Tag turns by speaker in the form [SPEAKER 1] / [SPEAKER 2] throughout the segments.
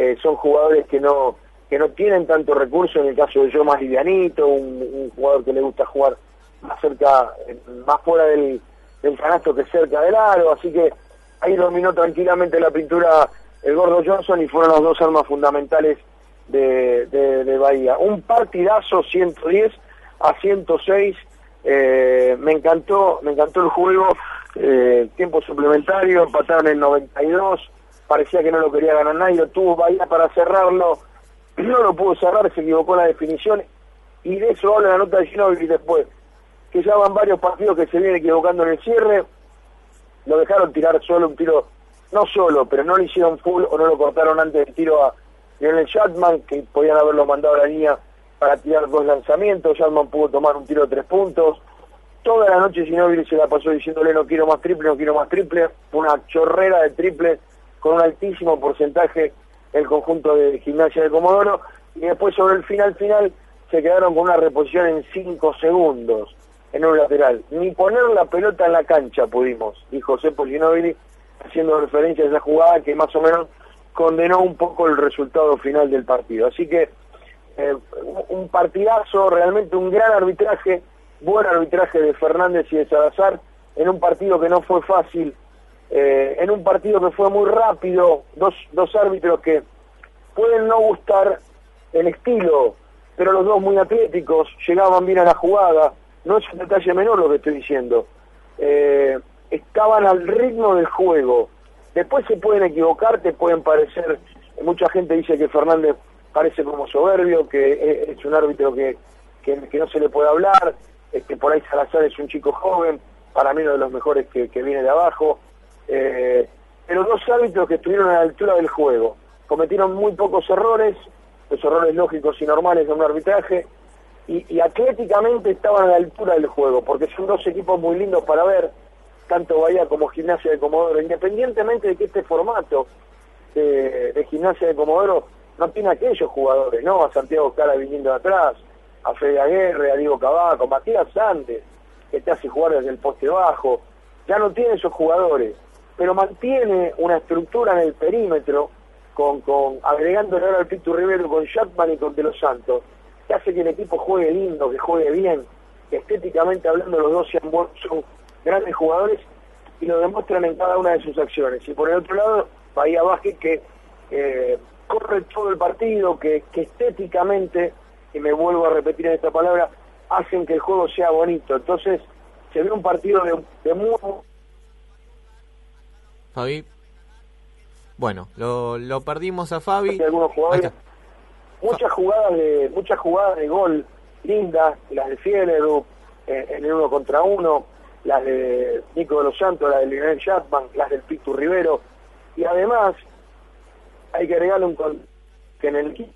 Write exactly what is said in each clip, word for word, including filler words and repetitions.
[SPEAKER 1] eh, son jugadores que no que no tienen tanto recurso, en el caso de yo más livianito, un, un jugador que le gusta jugar más cerca, más fuera del, del canasto que cerca del aro, así que ahí dominó tranquilamente la pintura el Gordo Johnson y fueron las dos armas fundamentales de, de, de Bahía. Un partidazo, ciento diez a ciento seis, eh, me encantó, me encantó el juego, eh, tiempo suplementario, empataron en noventa y dos, parecía que no lo quería ganar nadie, lo tuvo Bahía para cerrarlo, no lo pudo cerrar, se equivocó en la definición, y de eso habla la nota de Ginóbili después, que ya van varios partidos que se vienen equivocando en el cierre, lo dejaron tirar solo un tiro, no solo, pero no le hicieron full o no lo cortaron antes del tiro a Lionel Shatman, que podían haberlo mandado a la línea para tirar dos lanzamientos. Shatman pudo tomar un tiro de tres puntos. Toda la noche Ginóbili se la pasó diciéndole no quiero más triple, no quiero más triple, una chorrera de triple con un altísimo porcentaje el conjunto de Gimnasia de Comodoro, y después sobre el final final se quedaron con una reposición en cinco segundos en un lateral. Ni poner la pelota en la cancha pudimos, dijo Seppo Ginóbili, haciendo referencia a esa jugada que más o menos condenó un poco el resultado final del partido. Así que eh, un partidazo, realmente un gran arbitraje, buen arbitraje de Fernández y de Salazar, en un partido que no fue fácil, eh, en un partido que fue muy rápido, dos, dos árbitros que pueden no gustar el estilo, pero los dos muy atléticos, llegaban bien a la jugada, no es un detalle menor lo que estoy diciendo, eh, estaban al ritmo del juego. Después se pueden equivocar, te pueden parecer, mucha gente dice que Fernández parece como soberbio, que es un árbitro que, que, que no se le puede hablar, este, por ahí Salazar es un chico joven, para mí uno de los mejores que, que viene de abajo, eh, pero dos árbitros que estuvieron a la altura del juego, cometieron muy pocos errores, los errores lógicos y normales de un arbitraje, y, y atléticamente estaban a la altura del juego, porque son dos equipos muy lindos para ver, tanto Bahía como Gimnasia de Comodoro, independientemente de que este formato de, de Gimnasia de Comodoro no tiene aquellos jugadores, ¿no? A Santiago Cara viniendo de atrás, a Fede Aguirre, a Diego Cavaco, Matías Sandes, que te hace jugar desde el poste bajo, ya no tiene esos jugadores, pero mantiene una estructura en el perímetro, con, con agregándole ahora al Pitu Rivero, con Shatman y con De Los Santos, que hace que el equipo juegue lindo, que juegue bien, que estéticamente hablando los dos sean, son grandes jugadores y lo demuestran en cada una de sus acciones. Y por el otro lado, Bahía Vázquez, que eh, corre todo el partido, que, que estéticamente, y me vuelvo a repetir en esta palabra, hacen que el juego sea bonito. Entonces, se ve un partido de, de muy...
[SPEAKER 2] Fabi. Bueno, lo, lo perdimos a Fabi.
[SPEAKER 1] Algunos jugadores, muchas jugadas de muchas jugadas de gol lindas, las de Fieleru, eh, en el uno contra uno, las de Nico de los Santos, las de Lionel Shatman, las del Pitu Rivero, y además hay que agregarle un con... que en el equipo...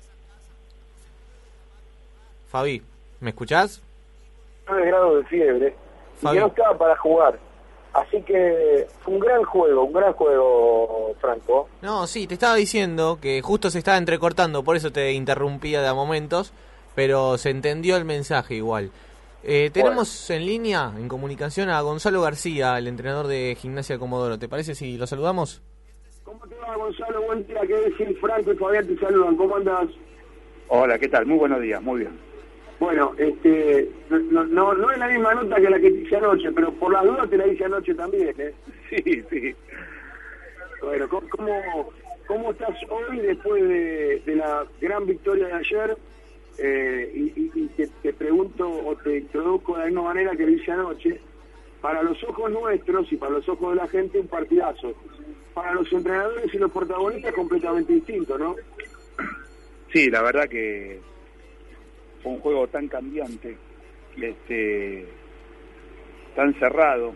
[SPEAKER 2] Fabi, ¿me escuchás?
[SPEAKER 1] nueve grados de fiebre,
[SPEAKER 2] Fabi.
[SPEAKER 1] Y que no estaba para jugar. Así que fue un gran juego, un gran juego, Franco.
[SPEAKER 2] No, sí, te estaba diciendo que justo se estaba entrecortando, por eso te interrumpía de a momentos, pero se entendió el mensaje igual. Eh, tenemos bueno. en línea, en comunicación, a Gonzalo García, el entrenador de Gimnasia de Comodoro. ¿Te parece si lo saludamos?
[SPEAKER 1] ¿Cómo te va, Gonzalo? Buen día, ¿qué decir? Franco y Fabián te saludan, ¿cómo andas?
[SPEAKER 3] Hola, ¿qué tal? Muy buenos días, muy bien.
[SPEAKER 1] Bueno, este, no, no, no es la misma nota que la que te hice anoche, pero por las dudas te la hice anoche también, ¿eh?
[SPEAKER 3] Sí, sí.
[SPEAKER 1] Bueno, ¿cómo, cómo estás hoy después de, de la gran victoria de ayer? Eh, y y, y te, te pregunto o te introduzco de la misma manera que lo hice anoche. Para los ojos nuestros y para los ojos de la gente, un partidazo. Para los entrenadores y los protagonistas, completamente distinto, ¿no?
[SPEAKER 3] Sí, la verdad que fue un juego tan cambiante, este, tan cerrado,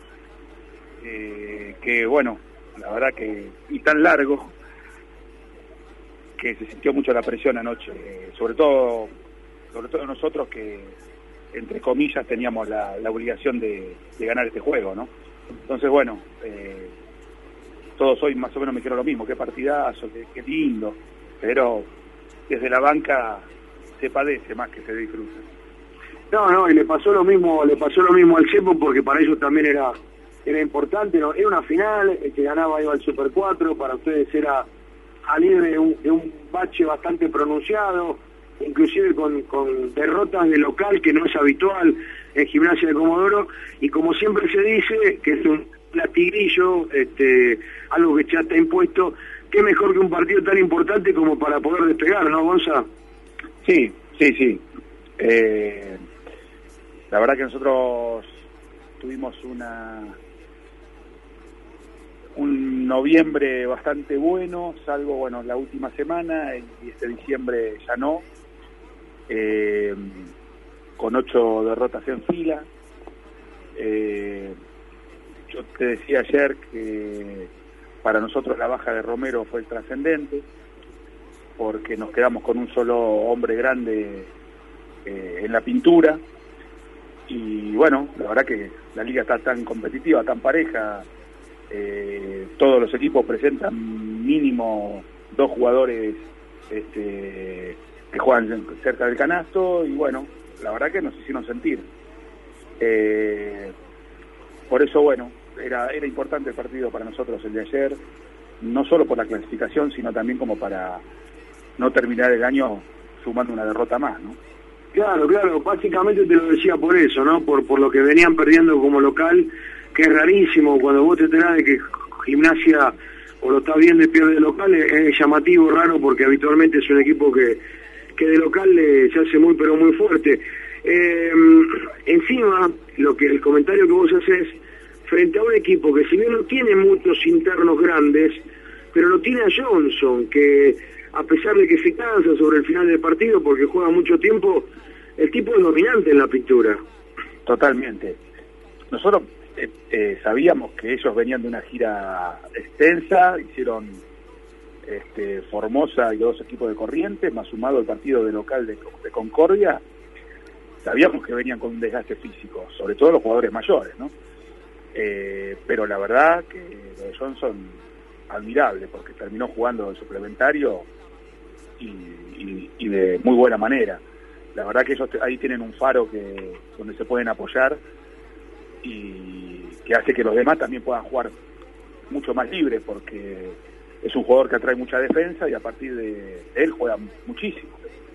[SPEAKER 3] eh, que bueno, la verdad que, y tan largo, que se sintió mucho la presión anoche, eh, sobre todo, sobre todo nosotros que, entre comillas, teníamos la, la obligación de, de ganar este juego, ¿no? Entonces, bueno, eh, todos hoy más o menos me quiero lo mismo, qué partidazo, qué, qué lindo, pero desde la banca se padece más que se disfruta.
[SPEAKER 1] No, no, y le pasó lo mismo, le pasó lo mismo al Cepo, porque para ellos también era era importante, ¿no? Era una final, el que ganaba iba al Super cuatro, para ustedes era salir de un, de un bache bastante pronunciado, inclusive con, con derrotas de local, que no es habitual en Gimnasia de Comodoro, y como siempre se dice, que es un latiguillo, este, algo que ya está impuesto, qué mejor que un partido tan importante como para poder despegar, ¿no, Gonza?
[SPEAKER 3] Sí, sí, sí. Eh, la verdad que nosotros tuvimos una un noviembre bastante bueno, salvo bueno la última semana, y este diciembre ya no, eh, con ocho derrotas en fila. Eh, yo te decía ayer que para nosotros la baja de Romero fue el trascendente, porque nos quedamos con un solo hombre grande eh, en la pintura, y bueno, la verdad que la liga está tan competitiva, tan pareja, eh, todos los equipos presentan mínimo dos jugadores este, que juegan cerca del canasto, y bueno, la verdad que nos hicieron sentir. Eh, por eso, bueno, era, era importante el partido para nosotros el de ayer, no solo por la clasificación, sino también como para no terminar el año sumando una derrota más, ¿no?
[SPEAKER 1] Claro, claro, básicamente te lo decía por eso, ¿no? Por, por lo que venían perdiendo como local, que es rarísimo cuando vos te enterás de que Gimnasia o lo está viendo y pierde de local, es, es llamativo, raro, porque habitualmente es un equipo que, que de local eh, se hace muy pero muy fuerte. Eh, encima, lo que el comentario que vos haces frente a un equipo que si bien no tiene muchos internos grandes, pero lo tiene a Johnson, que a pesar de que se cansa sobre el final del partido porque juega mucho tiempo, el tipo es dominante en la pintura.
[SPEAKER 3] Totalmente. Nosotros eh, eh, sabíamos que ellos venían de una gira extensa, hicieron este, Formosa y dos equipos de Corrientes, más sumado el partido de local de, de Concordia. Sabíamos que venían con un desgaste físico, sobre todo los jugadores mayores, ¿no? Eh, pero la verdad que lo de Johnson, admirable, porque terminó jugando de suplementario y, y, y de muy buena manera. La verdad que ellos ahí tienen un faro que donde se pueden apoyar y que hace que los demás también puedan jugar mucho más libre, porque es un jugador que atrae mucha defensa y a partir de él juega muchísimo.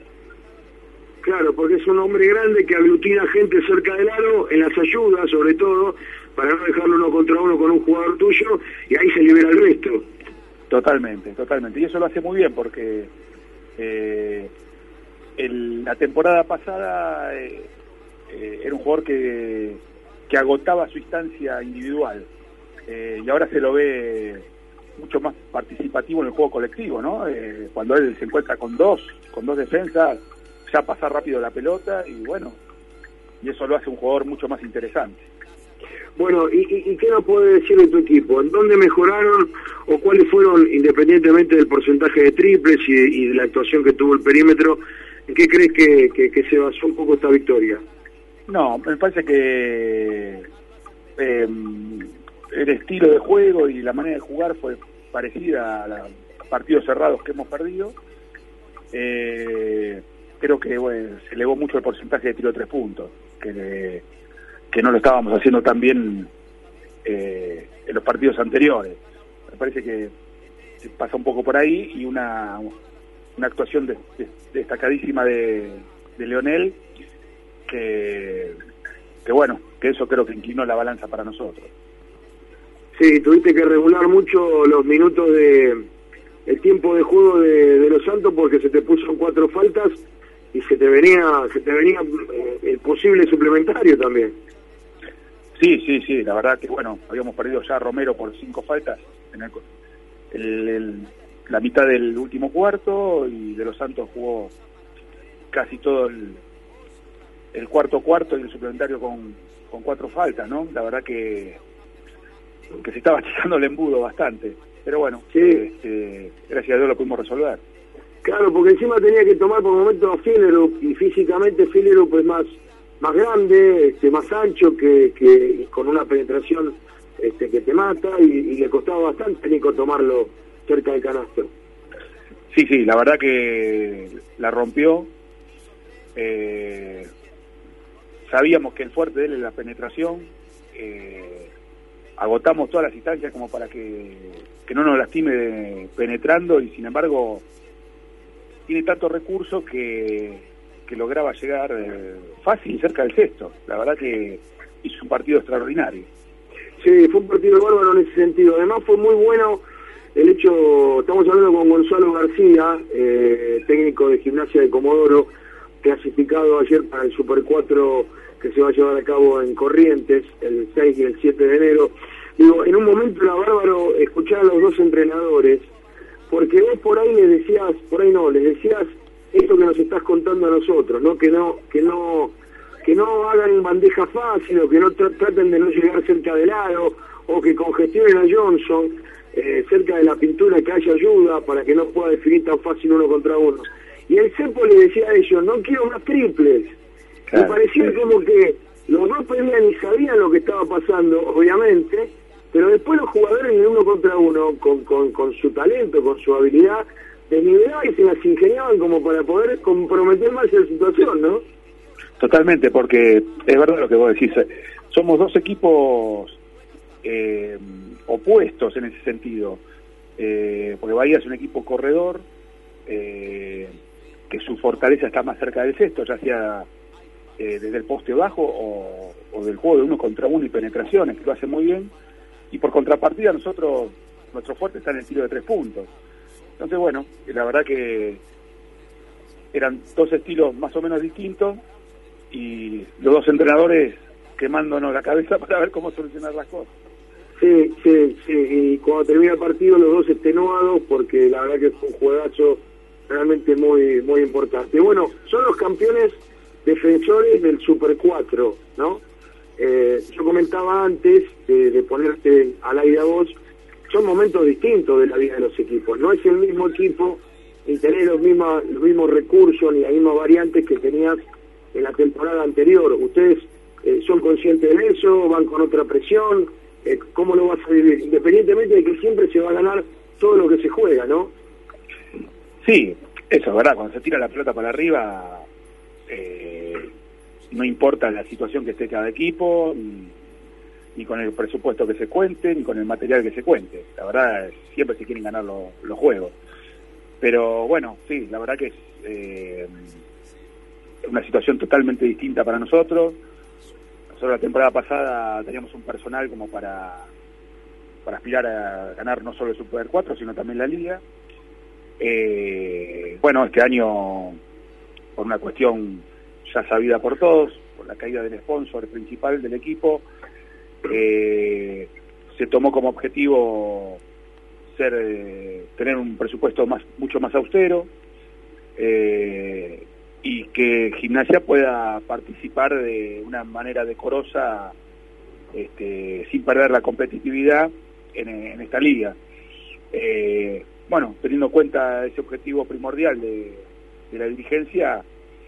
[SPEAKER 1] Claro, porque es un hombre grande que aglutina gente cerca del aro, en las ayudas sobre todo, para no dejarlo uno contra uno con un jugador tuyo, y ahí se libera el resto.
[SPEAKER 3] Totalmente, totalmente. Y eso lo hace muy bien porque eh, el, la temporada pasada eh, eh, era un jugador que, que agotaba su instancia individual, eh, y ahora se lo ve mucho más participativo en el juego colectivo, ¿no? Eh, cuando él se encuentra con dos, con dos defensas, ya pasar rápido la pelota y bueno, y eso lo hace un jugador mucho más interesante.
[SPEAKER 1] Bueno, ¿y, y, y qué nos puede decir de tu equipo? ¿En dónde mejoraron o cuáles fueron, independientemente del porcentaje de triples y, y de la actuación que tuvo el perímetro, en qué crees que, que, que se basó un poco esta victoria?
[SPEAKER 3] No, me parece que eh, el estilo de juego y la manera de jugar fue parecida a los partidos cerrados que hemos perdido. Eh, creo que bueno, se elevó mucho el porcentaje de tiro de tres puntos, que, que no lo estábamos haciendo tan bien eh, en los partidos anteriores. Me parece que pasa un poco por ahí, y una, una actuación de, de, destacadísima de, de Leonel, que, que bueno, que eso creo que inclinó la balanza para nosotros.
[SPEAKER 1] Sí, tuviste que regular mucho los minutos de el tiempo de juego de, de Los Santos, porque se te puso en cuatro faltas y se te venía se te venía eh, el posible suplementario también.
[SPEAKER 3] Sí, sí, sí, la verdad que bueno, habíamos perdido ya a Romero por cinco faltas en el, el, el, la mitad del último cuarto, y de Los Santos jugó casi todo el, el cuarto cuarto y el suplementario con, con cuatro faltas, ¿no? La verdad que, que se estaba achicando el embudo bastante, pero bueno,
[SPEAKER 1] sí.
[SPEAKER 3] este, gracias a Dios lo pudimos resolver.
[SPEAKER 1] Claro, porque encima tenía que tomar por momentos a Fillerup, y físicamente Fillerup es más más grande, este, más ancho, que, que con una penetración este, que te mata, y, y le costaba bastante, Nico, tomarlo cerca del canasto.
[SPEAKER 3] Sí, sí, la verdad que la rompió. Eh, sabíamos que el fuerte de él es la penetración. Eh, agotamos todas las instancias como para que, que no nos lastime penetrando, y sin embargo tiene tantos recursos que, que lograba llegar eh, fácil cerca del sexto. La verdad que hizo un partido extraordinario.
[SPEAKER 1] Sí, fue un partido bárbaro en ese sentido. Además fue muy bueno el hecho, estamos hablando con Gonzalo García, eh, técnico de Gimnasia de Comodoro, clasificado ayer para el Super cuatro que se va a llevar a cabo en Corrientes el seis y el siete de enero. Digo, en un momento era bárbaro escuchar a los dos entrenadores, porque vos por ahí les decías, por ahí no, les decías esto que nos estás contando a nosotros, ¿no? Que no, que no, que no hagan bandeja fácil, o que no tra traten de no llegar cerca del aro, o que congestionen a Johnson eh, cerca de la pintura, que haya ayuda para que no pueda definir tan fácil uno contra uno. Y el Cepo le decía a ellos, no quiero más triples. Claro, me parecía sí. como que los dos pedían y sabían lo que estaba pasando, obviamente, pero después los jugadores en uno contra uno, con, con, con su talento, con su habilidad, desnivelaban y se las ingeniaban como para poder comprometer más la situación, ¿no?
[SPEAKER 3] Totalmente, porque es verdad lo que vos decís. Somos dos equipos eh, opuestos en ese sentido, eh, porque Bahía es un equipo corredor, eh, que su fortaleza está más cerca del sexto, ya sea eh, desde el poste bajo o, o del juego de uno contra uno y penetraciones, que lo hace muy bien, y por contrapartida nosotros, nuestro fuerte está en el tiro de tres puntos. Entonces bueno, la verdad que eran dos estilos más o menos distintos, y los dos entrenadores quemándonos la cabeza para ver cómo solucionar las cosas.
[SPEAKER 1] Sí, sí, sí, y cuando termina el partido los dos extenuados, porque la verdad que fue un juegazo realmente muy muy importante. Bueno, son los campeones defensores del Super cuatro, ¿no? Eh, yo comentaba antes de, de ponerte al aire a vos, son momentos distintos de la vida de los equipos. No es el mismo equipo, ni tener los mismos, los mismos recursos, ni las mismas variantes que tenías en la temporada anterior. Ustedes eh, son conscientes de eso, van con otra presión. Eh, ¿Cómo lo vas a vivir? Independientemente de que siempre se va a ganar todo lo que se juega, ¿no?
[SPEAKER 3] Sí, eso es verdad. Cuando se tira la pelota para arriba, eh, no importa la situación que esté cada equipo, ni, ni con el presupuesto que se cuente, ni con el material que se cuente. La verdad, siempre se quieren ganar lo, los juegos. Pero bueno, sí, la verdad que es eh, una situación totalmente distinta para nosotros. Nosotros la temporada pasada teníamos un personal como para, para aspirar a ganar no solo el Super cuatro, sino también la Liga. Eh, bueno, este año, por una cuestión ya sabida por todos, por la caída del sponsor principal del equipo, eh, se tomó como objetivo ser eh, tener un presupuesto más mucho más austero, eh, y que Gimnasia pueda participar de una manera decorosa, este, sin perder la competitividad en, en esta liga. Eh, bueno, teniendo en cuenta ese objetivo primordial de, de la dirigencia,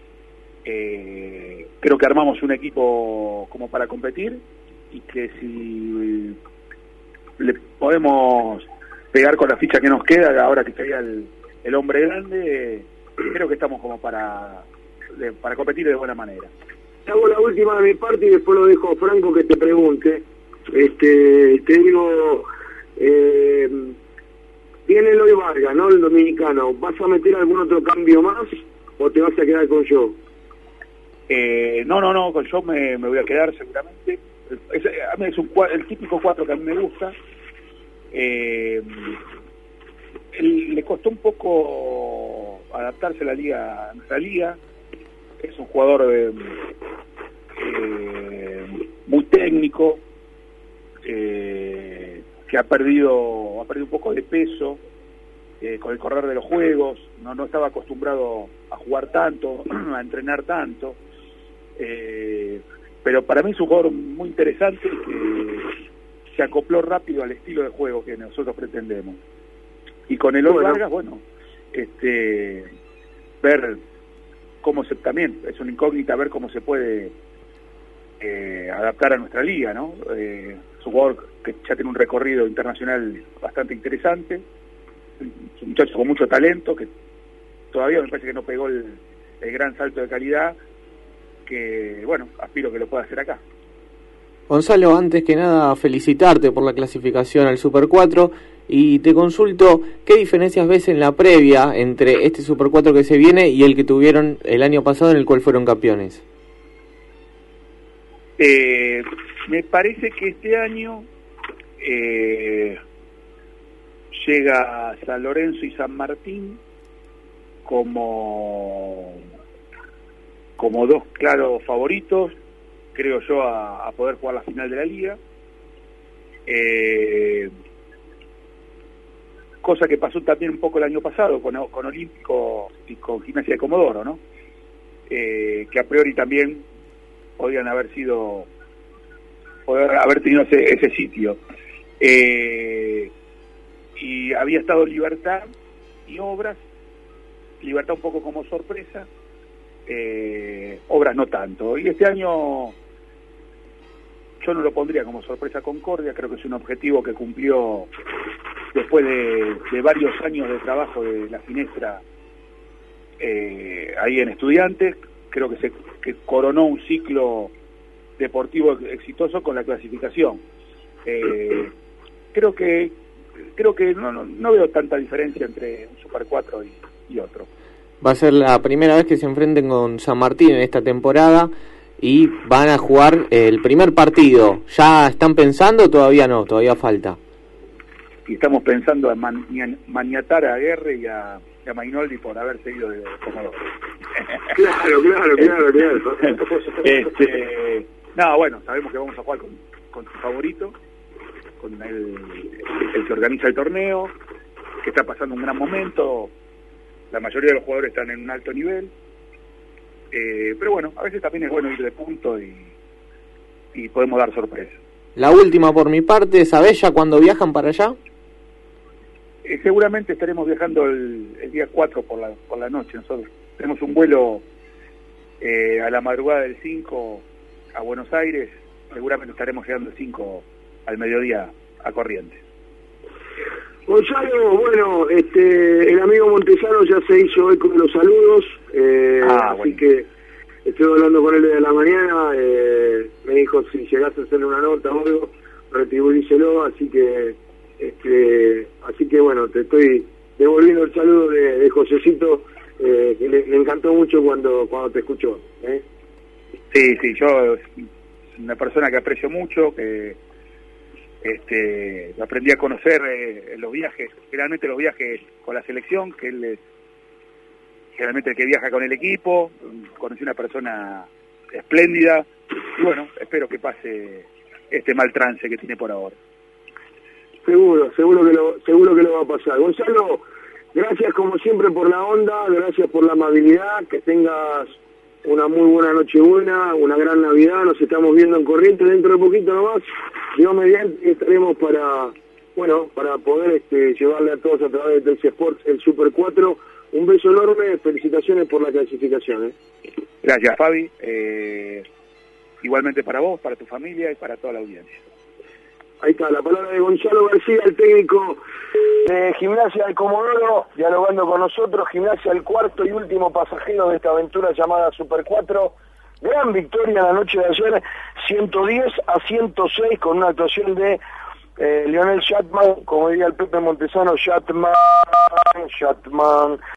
[SPEAKER 3] eh, creo que armamos un equipo como para competir, y que si le podemos pegar con la ficha que nos queda, ahora que sería el, el hombre grande, creo que estamos como para, de, para competir de buena manera.
[SPEAKER 1] Hago la última de mi parte y después lo dejo a Franco que te pregunte. Este, te digo, eh, viene Eloy Vargas, ¿no? El dominicano. ¿Vas a meter algún otro cambio más o te vas a quedar con yo?
[SPEAKER 3] Eh, no, no, no, con yo me, me voy a quedar seguramente. Es, a mí es un, el típico cuatro que a mí me gusta. Eh, él, le costó un poco adaptarse a la liga, a nuestra liga. Es un jugador eh, eh, muy técnico, eh, que ha perdido ha perdido un poco de peso eh, con el correr de los juegos. No, no estaba acostumbrado a jugar tanto, a entrenar tanto. Eh, pero para mí es un jugador muy interesante, que se acopló rápido al estilo de juego que nosotros pretendemos. Y con Eloy bueno. Vargas, bueno, este, ver cómo se, también es una incógnita ver cómo se puede eh, adaptar a nuestra liga, ¿no? Eh, es un jugador que ya tiene un recorrido internacional bastante interesante, es un muchacho con mucho talento, que todavía me parece que no pegó el, el gran salto de calidad, que bueno, aspiro que lo pueda hacer acá.
[SPEAKER 2] Gonzalo, antes que nada felicitarte por la clasificación al Super cuatro y te consulto, ¿qué diferencias ves en la previa entre este Super cuatro que se viene y el que tuvieron el año pasado en el cual fueron campeones?
[SPEAKER 3] Eh, me parece que este año eh, llega San Lorenzo y San Martín como, como dos claros favoritos, creo yo, a, a poder jugar la final de la liga. Eh, cosa que pasó también un poco el año pasado con, con Olímpico y con Gimnasia de Comodoro, ¿no? Eh, que a priori también podrían haber sido, poder haber tenido ese, ese sitio. Eh, y había estado Libertad y Obras, Libertad un poco como sorpresa, eh, Obras no tanto. Y este año yo no lo pondría como sorpresa Concordia, creo que es un objetivo que cumplió después de, de varios años de trabajo de la Finestra eh, ahí en Estudiantes. Creo que se que coronó un ciclo deportivo exitoso con la clasificación. Eh, creo que creo que no, no, no veo tanta diferencia entre un Super cuatro y, y otro.
[SPEAKER 2] Va a ser la primera vez que se enfrenten con San Martín en esta temporada y van a jugar el primer partido. ¿Ya están pensando o todavía no? Todavía falta.
[SPEAKER 3] Y estamos pensando en man, maniatar a Guerre y a, y a Mainoldi por haber seguido de Comodoro.
[SPEAKER 1] Claro, claro, claro, claro.
[SPEAKER 3] este, no, bueno, sabemos que vamos a jugar con, con su favorito, con el, el que organiza el torneo, que está pasando un gran momento. La mayoría de los jugadores están en un alto nivel. Eh, pero bueno, a veces también es bueno ir de punto y, y podemos dar sorpresa.
[SPEAKER 2] La última por mi parte, ¿sabés ya cuándo viajan para allá?
[SPEAKER 3] Eh, seguramente estaremos viajando el, el día cuatro por la, por la noche. Nosotros tenemos un vuelo eh, a la madrugada del cinco a Buenos Aires. Seguramente estaremos llegando el cinco al mediodía a Corrientes.
[SPEAKER 1] Gonzalo, bueno, este, el amigo Montesano ya se hizo eco de los saludos, eh,
[SPEAKER 3] ah,
[SPEAKER 1] así
[SPEAKER 3] bueno.
[SPEAKER 1] que estuve hablando con él desde la mañana, eh, me dijo si llegase a hacerle una nota o algo, retribuíselo, así que, este, así que bueno, te estoy devolviendo el saludo de, de Josecito, eh, que le, le encantó mucho cuando, cuando te escuchó. ¿eh?
[SPEAKER 3] Sí, sí, yo es una persona que aprecio mucho, que este lo aprendí a conocer eh, en los viajes, generalmente los viajes con la selección, que él es generalmente el que viaja con el equipo. Conocí una persona espléndida y bueno, espero que pase este mal trance que tiene por ahora.
[SPEAKER 1] Seguro, seguro que lo, seguro que lo va a pasar. Gonzalo, gracias como siempre por la onda, gracias por la amabilidad, que tengas una muy buena Nochebuena, una gran Navidad. Nos estamos viendo en Corrientes dentro de poquito nomás. Dios mediante estaremos para, bueno, para poder este, llevarle a todos a través de Telce Sports el Super cuatro. Un beso enorme, felicitaciones por la clasificación. ¿eh?
[SPEAKER 3] Gracias, Fabi. Eh, igualmente para vos, para tu familia y para toda la audiencia.
[SPEAKER 1] Ahí está, la palabra de Gonzalo García, el técnico de Gimnasia de Comodoro, dialogando con nosotros. Gimnasia, el cuarto y último pasajero de esta aventura llamada Super cuatro. Gran victoria en la noche de ayer, ciento diez a ciento seis, con una actuación de eh, Lionel Shatman, como diría el Pepe Montesano, Shatman, Shatman.